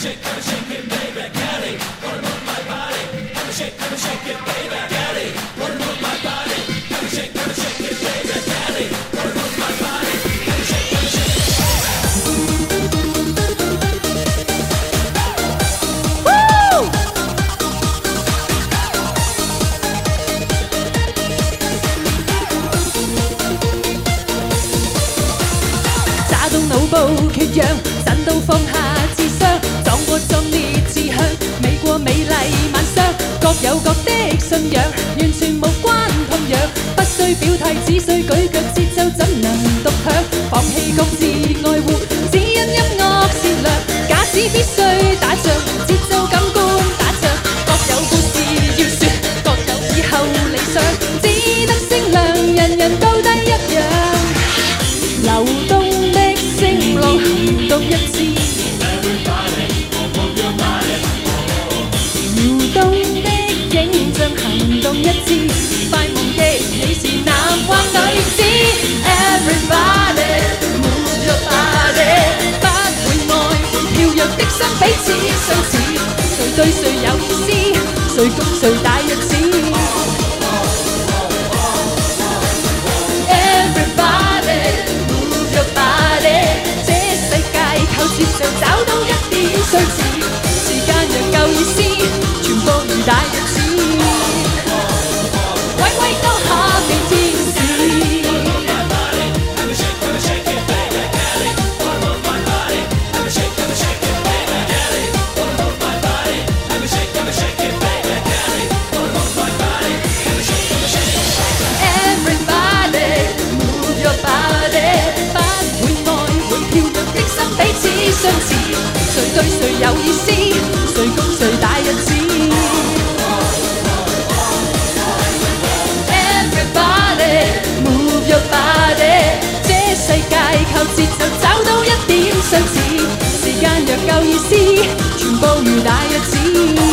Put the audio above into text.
脑部缺氧，震到放下智商，撞過壯烈志向，美過美麗晚霜，各有各的信仰，完全無關痛癢，不需表態，只需舉腳節奏，怎能獨享？放棄各自愛護，只因音樂善良，假使必須打仗，節奏感官打仗，各有故事要說，各有以後理想，只得聲量，人人都得一樣，流動的聲浪行動一致，搖動的影像行動一致，快忘記你是男或女子。Everybody move your body， 不會愛會跳躍的心彼此相似，誰對誰有意思，誰共誰大日子。接着找到一點相似，時間若夠意思，全部如大日子，位位都可變天使。Everybody move your body， 不會愛會跳躍的心彼此相似，誰對誰有意思，誰共誰大日子。Everybody move your body， 這世界靠節奏找到一點相似，時間若夠意思，全部如大日子。